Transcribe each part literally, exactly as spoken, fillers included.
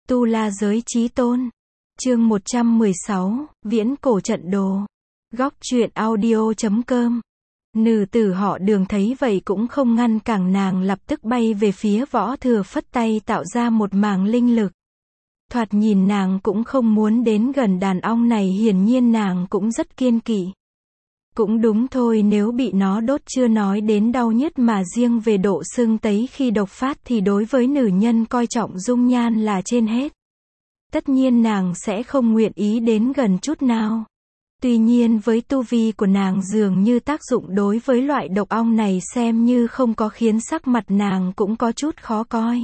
Tu La Giới Chí Tôn. Chương một trăm mười sáu, Viễn Cổ Trận Đồ. Góc truyện audio chấm com. Nữ tử họ Đường thấy vậy cũng không ngăn cản nàng, lập tức bay về phía Võ Thừa, phất tay tạo ra một mảng linh lực. Thoạt nhìn nàng cũng không muốn đến gần đàn ong này, hiển nhiên nàng cũng rất kiêng kỵ. Cũng đúng thôi, nếu bị nó đốt chưa nói đến đau nhức, mà riêng về độ sưng tấy khi độc phát thì đối với nữ nhân coi trọng dung nhan là trên hết. Tất nhiên nàng sẽ không nguyện ý đến gần chút nào. Tuy nhiên với tu vi của nàng, dường như tác dụng đối với loại độc ong này xem như không có, khiến sắc mặt nàng cũng có chút khó coi.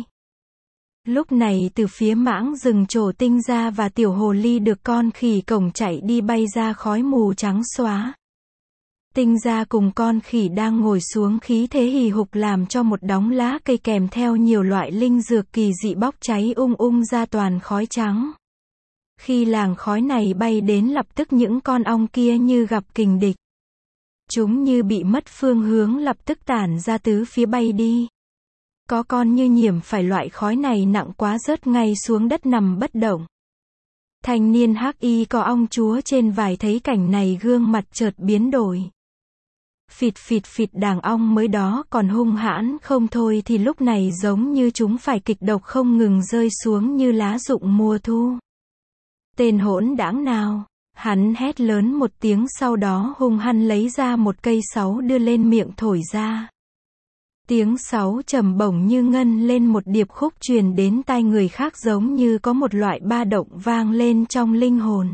Lúc này từ phía mãng rừng Trổ Tinh ra và tiểu hồ ly được con khỉ cổng chạy đi bay ra khói mù trắng xóa. Tinh ra cùng con khỉ đang ngồi xuống khí thế hì hục, làm cho một đống lá cây kèm theo nhiều loại linh dược kỳ dị bốc cháy ung ung ra toàn khói trắng. Khi làng khói này bay đến, lập tức những con ong kia như gặp kình địch. Chúng như bị mất phương hướng, lập tức tản ra tứ phía bay đi. Có con như nhiễm phải loại khói này nặng quá, rớt ngay xuống đất nằm bất động. Thanh niên hắc y có ong chúa trên vải thấy cảnh này, gương mặt chợt biến đổi. Phịt phịt phịt, đàn ong mới đó còn hung hãn không thôi thì lúc này giống như chúng phải kịch độc không ngừng rơi xuống như lá rụng mùa thu. Tên hỗn đãng nào, hắn hét lớn một tiếng, sau đó hung hăng lấy ra một cây sáo đưa lên miệng thổi ra. Tiếng sáo trầm bổng như ngân lên một điệp khúc truyền đến tai người khác, giống như có một loại ba động vang lên trong linh hồn.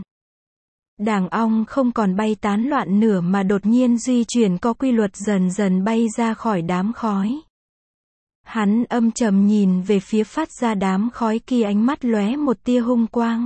Đàn ong không còn bay tán loạn nữa mà đột nhiên di chuyển có quy luật, dần dần bay ra khỏi đám khói. Hắn âm trầm nhìn về phía phát ra đám khói kia, ánh mắt lóe một tia hung quang.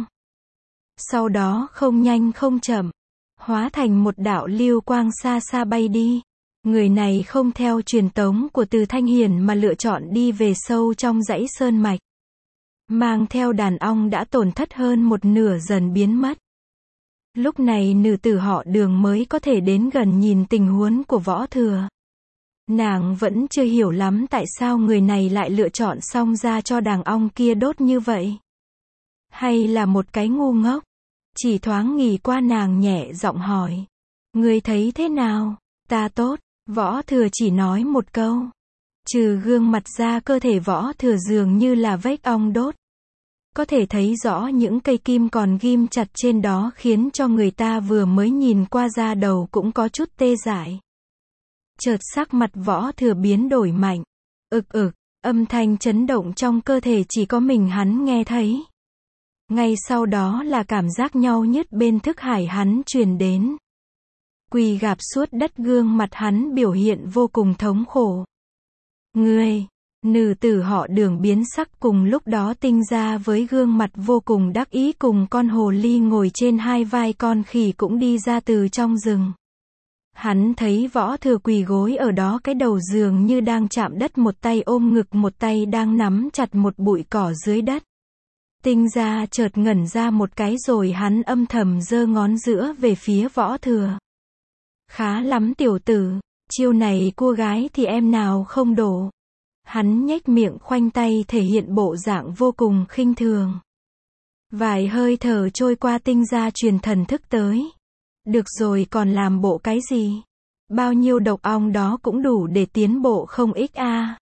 Sau đó không nhanh không chậm, hóa thành một đạo lưu quang xa xa bay đi. Người này không theo truyền tống của Từ Thanh Hiển mà lựa chọn đi về sâu trong dãy sơn mạch. Mang theo đàn ong đã tổn thất hơn một nửa dần biến mất. Lúc này nữ tử họ Đường mới có thể đến gần nhìn tình huống của Võ Thừa. Nàng vẫn chưa hiểu lắm tại sao người này lại lựa chọn xông ra cho đàn ong kia đốt như vậy. Hay là một cái ngu ngốc? Chỉ thoáng nghỉ qua, nàng nhẹ giọng hỏi. Ngươi thấy thế nào? Ta tốt. Võ Thừa chỉ nói một câu. Trừ gương mặt ra, cơ thể Võ Thừa dường như là vết ong đốt. Có thể thấy rõ những cây kim còn ghim chặt trên đó, khiến cho người ta vừa mới nhìn qua da đầu cũng có chút tê dại. Chợt sắc mặt Võ Thừa biến đổi mạnh. Ực ực, âm thanh chấn động trong cơ thể chỉ có mình hắn nghe thấy. Ngay sau đó là cảm giác nhau nhứt bên thức hải hắn truyền đến. Quỳ gạp suốt đất, gương mặt hắn biểu hiện vô cùng thống khổ. Ngươi! Nữ tử họ Đường biến sắc, cùng lúc đó Tinh ra với gương mặt vô cùng đắc ý cùng con hồ ly ngồi trên hai vai con khỉ cũng đi ra từ trong rừng. Hắn thấy Võ Thừa quỳ gối ở đó, cái đầu dường như đang chạm đất, một tay ôm ngực, một tay đang nắm chặt một bụi cỏ dưới đất. Tinh ra chợt ngẩn ra một cái, rồi hắn âm thầm giơ ngón giữa về phía Võ Thừa. Khá lắm tiểu tử, chiêu này cua gái thì em nào không đổ. Hắn nhếch miệng khoanh tay, thể hiện bộ dạng vô cùng khinh thường. Vài hơi thở trôi qua, Tinh ra truyền thần thức tới. Được rồi, còn làm bộ cái gì? Bao nhiêu độc ong đó cũng đủ để tiến bộ không ít a. À.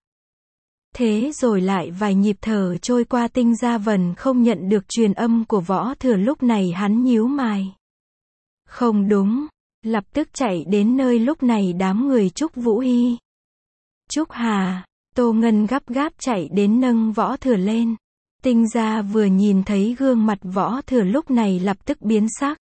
Thế rồi lại vài nhịp thở trôi qua, Tinh ra vẫn không nhận được truyền âm của Võ Thừa. Lúc này hắn nhíu mày. Không đúng. Lập tức chạy đến nơi lúc này đám người Trúc Vũ Hy, Trúc Hà, Tô Ngân gấp gáp chạy đến nâng Võ Thừa lên. Tinh ra vừa nhìn thấy gương mặt Võ Thừa lúc này lập tức biến sắc.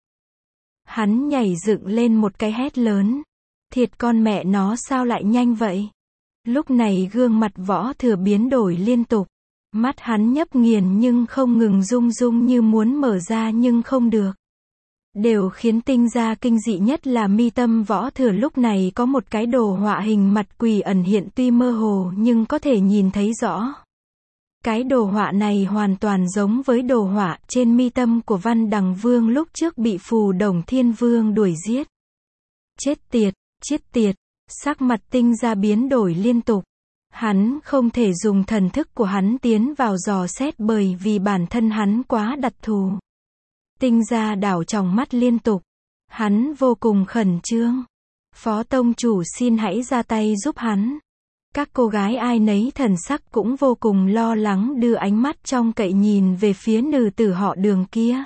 Hắn nhảy dựng lên một cái, hét lớn. Thiệt con mẹ nó, sao lại nhanh vậy? Lúc này gương mặt Võ Thừa biến đổi liên tục. Mắt hắn nhấp nghiền nhưng không ngừng rung rung như muốn mở ra nhưng không được. Đều khiến Tinh ra kinh dị nhất là mi tâm Võ Thừa lúc này có một cái đồ họa hình mặt quỷ ẩn hiện, tuy mơ hồ nhưng có thể nhìn thấy rõ. Cái đồ họa này hoàn toàn giống với đồ họa trên mi tâm của Văn Đằng Vương lúc trước bị Phù Đồng Thiên Vương đuổi giết. Chết tiệt, chết tiệt, sắc mặt Tinh ra biến đổi liên tục. Hắn không thể dùng thần thức của hắn tiến vào dò xét bởi vì bản thân hắn quá đặc thù. Tinh Gia đảo tròng mắt liên tục. Hắn vô cùng khẩn trương. Phó tông chủ xin hãy ra tay giúp hắn. Các cô gái ai nấy thần sắc cũng vô cùng lo lắng đưa ánh mắt trông cậy nhìn về phía nữ tử họ Đường kia.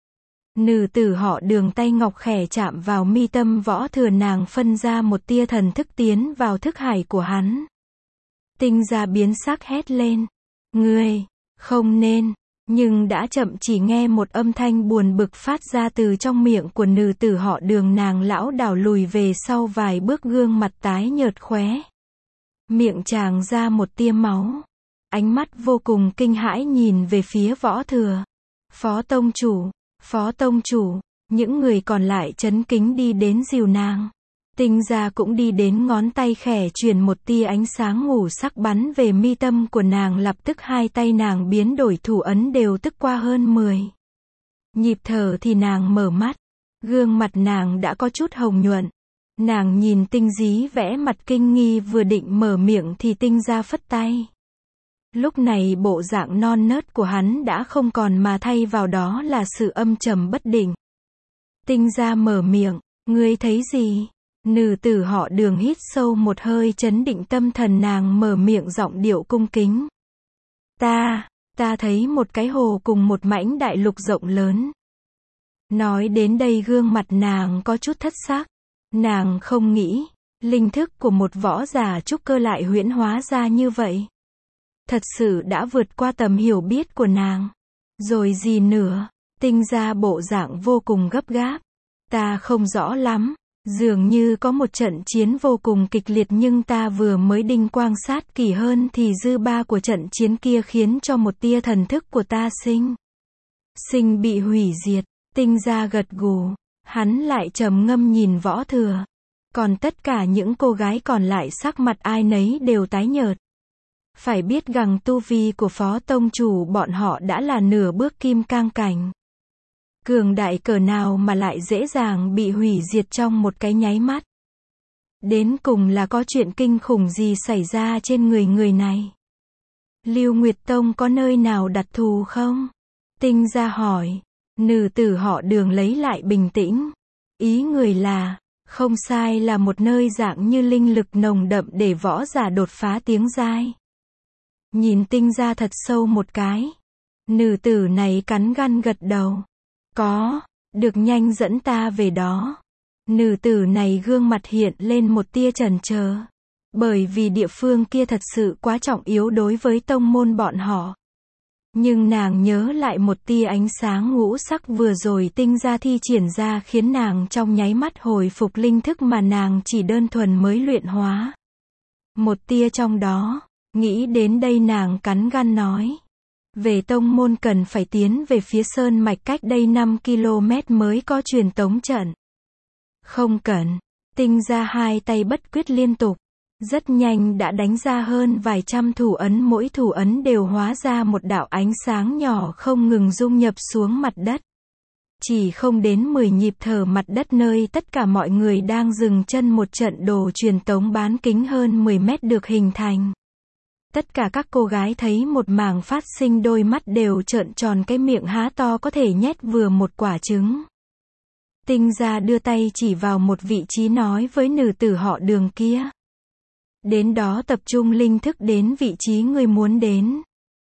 Nữ tử họ Đường tay ngọc khẽ chạm vào mi tâm Võ Thừa, nàng phân ra một tia thần thức tiến vào thức hải của hắn. Tinh Gia biến sắc hét lên. Ngươi, không nên, nhưng đã chậm, chỉ nghe một âm thanh buồn bực phát ra từ trong miệng của nữ tử họ Đường, nàng lão đảo lùi về sau vài bước, gương mặt tái nhợt khóe. Miệng tràng ra một tia máu. Ánh mắt vô cùng kinh hãi nhìn về phía Võ Thừa. Phó tông chủ, phó tông chủ, những người còn lại chấn kính đi đến dìu nàng. Tinh Gia cũng đi đến, ngón tay khẽ truyền một tia ánh sáng ngũ sắc bắn về mi tâm của nàng, lập tức hai tay nàng biến đổi, thủ ấn đều tức qua hơn mười nhịp thở thì nàng mở mắt. Gương mặt nàng đã có chút hồng nhuận. Nàng nhìn Tinh Dí vẽ mặt kinh nghi, vừa định mở miệng thì Tinh Gia phất tay. Lúc này bộ dạng non nớt của hắn đã không còn, mà thay vào đó là sự âm trầm bất định. Tinh Gia mở miệng, ngươi thấy gì? Nữ tử họ Đường hít sâu một hơi, chấn định tâm thần, nàng mở miệng giọng điệu cung kính. Ta, ta thấy một cái hồ cùng một mảnh đại lục rộng lớn. Nói đến đây gương mặt nàng có chút thất sắc. Nàng không nghĩ, linh thức của một võ giả trúc cơ lại huyễn hóa ra như vậy. Thật sự đã vượt qua tầm hiểu biết của nàng. Rồi gì nữa? Tinh Gia bộ dạng vô cùng gấp gáp. Ta không rõ lắm. Dường như có một trận chiến vô cùng kịch liệt, nhưng ta vừa mới định quan sát kỹ hơn thì dư ba của trận chiến kia khiến cho một tia thần thức của ta sinh. Sinh bị hủy diệt. Tinh Gia gật gù. Hắn lại trầm ngâm nhìn Võ Thừa. Còn tất cả những cô gái còn lại sắc mặt ai nấy đều tái nhợt. Phải biết rằng tu vi của phó tông chủ bọn họ đã là nửa bước kim cang cảnh. Cường đại cỡ nào mà lại dễ dàng bị hủy diệt trong một cái nháy mắt. Đến cùng là có chuyện kinh khủng gì xảy ra trên người người này? Lưu Nguyệt Tông có nơi nào đặc thù không? Tinh Gia hỏi. Nữ tử họ Đường lấy lại bình tĩnh. Ý người là, không sai, là một nơi dạng như linh lực nồng đậm để võ giả đột phá tiếng giai. Nhìn Tinh Gia thật sâu một cái. Nữ tử này cắn răng gật đầu. Có, được, nhanh dẫn ta về đó. Nữ tử này gương mặt hiện lên một tia chần chờ. Bởi vì địa phương kia thật sự quá trọng yếu đối với tông môn bọn họ. Nhưng nàng nhớ lại một tia ánh sáng ngũ sắc vừa rồi Tinh Gia thi triển ra, khiến nàng trong nháy mắt hồi phục linh thức mà nàng chỉ đơn thuần mới luyện hóa. Một tia trong đó. Nghĩ đến đây nàng cắn răng nói. Về tông môn cần phải tiến về phía sơn mạch, cách đây năm ki lô mét mới có truyền tống trận. Không cần. Tinh Gia hai tay bất quyết liên tục. Rất nhanh đã đánh ra hơn vài trăm thủ ấn, mỗi thủ ấn đều hóa ra một đạo ánh sáng nhỏ không ngừng dung nhập xuống mặt đất. Chỉ không đến mười nhịp thở, mặt đất nơi tất cả mọi người đang dừng chân, một trận đồ truyền tống bán kính hơn mười mét được hình thành. Tất cả các cô gái thấy một màn phát sinh, đôi mắt đều trợn tròn, cái miệng há to có thể nhét vừa một quả trứng. Tinh Gia đưa tay chỉ vào một vị trí, nói với nữ tử họ Đường kia. Đến đó tập trung linh thức đến vị trí người muốn đến.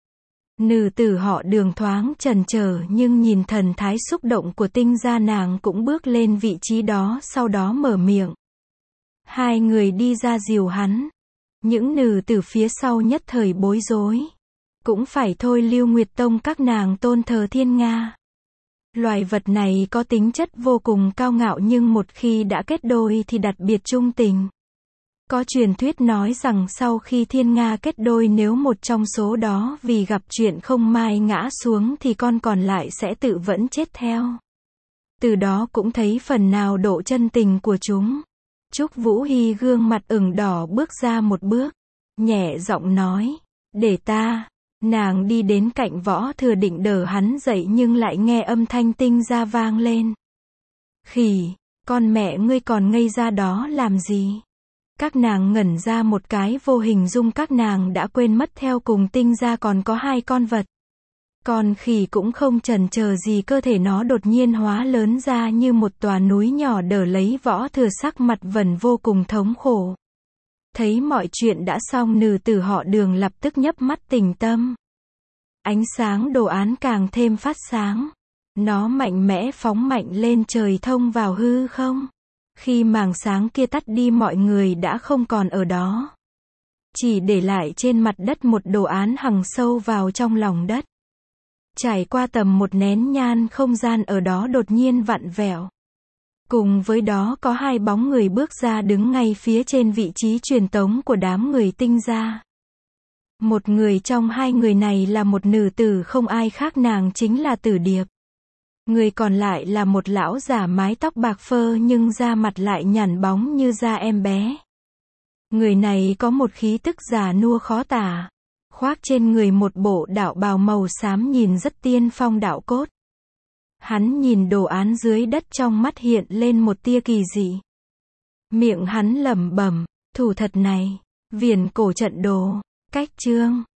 Nữ tử họ Đường thoáng chần chờ, nhưng nhìn thần thái xúc động của Tinh Gia, nàng cũng bước lên vị trí đó, sau đó mở miệng. Hai người đi ra dìu hắn. Những nữ tử phía sau nhất thời bối rối. Cũng phải thôi, Lưu Nguyệt Tông các nàng tôn thờ thiên nga. Loài vật này có tính chất vô cùng cao ngạo, nhưng một khi đã kết đôi thì đặc biệt trung tình. Có truyền thuyết nói rằng sau khi thiên nga kết đôi, nếu một trong số đó vì gặp chuyện không may ngã xuống thì con còn lại sẽ tự vẫn chết theo. Từ đó cũng thấy phần nào độ chân tình của chúng. Trúc Vũ Hy gương mặt ửng đỏ bước ra một bước. Nhẹ giọng nói. Để ta. Nàng đi đến cạnh Võ Thừa định đỡ hắn dậy, nhưng lại nghe âm thanh Tinh Gia vang lên. Khỉ, con mẹ ngươi còn ngây ra đó làm gì? Các nàng ngẩn ra một cái, vô hình dung các nàng đã quên mất theo cùng tinh gia còn có hai con vật. Con khỉ cũng không chần chờ gì, cơ thể nó đột nhiên hóa lớn ra như một tòa núi nhỏ đỡ lấy Võ Thừa, sắc mặt vẫn vô cùng thống khổ. Thấy mọi chuyện đã xong, nữ tử họ Đường lập tức nhấp mắt tỉnh tâm. Ánh sáng đồ án càng thêm phát sáng. Nó mạnh mẽ phóng mạnh lên trời, thông vào hư không. Khi màng sáng kia tắt đi, mọi người đã không còn ở đó. Chỉ để lại trên mặt đất một đồ án hằn sâu vào trong lòng đất. Trải qua tầm một nén nhang, không gian ở đó đột nhiên vặn vẹo. Cùng với đó có hai bóng người bước ra, đứng ngay phía trên vị trí truyền tống của đám người tinh gia. Một người trong hai người này là một nữ tử, không ai khác nàng chính là Tử Điệp. Người còn lại là một lão giả mái tóc bạc phơ nhưng da mặt lại nhẵn bóng như da em bé. Người này có một khí tức già nua khó tả. Khoác trên người một bộ đạo bào màu xám, nhìn rất tiên phong đạo cốt. Hắn nhìn đồ án dưới đất, trong mắt hiện lên một tia kỳ dị. Miệng hắn lẩm bẩm, thủ thật này, viễn cổ trận đồ, cách chương.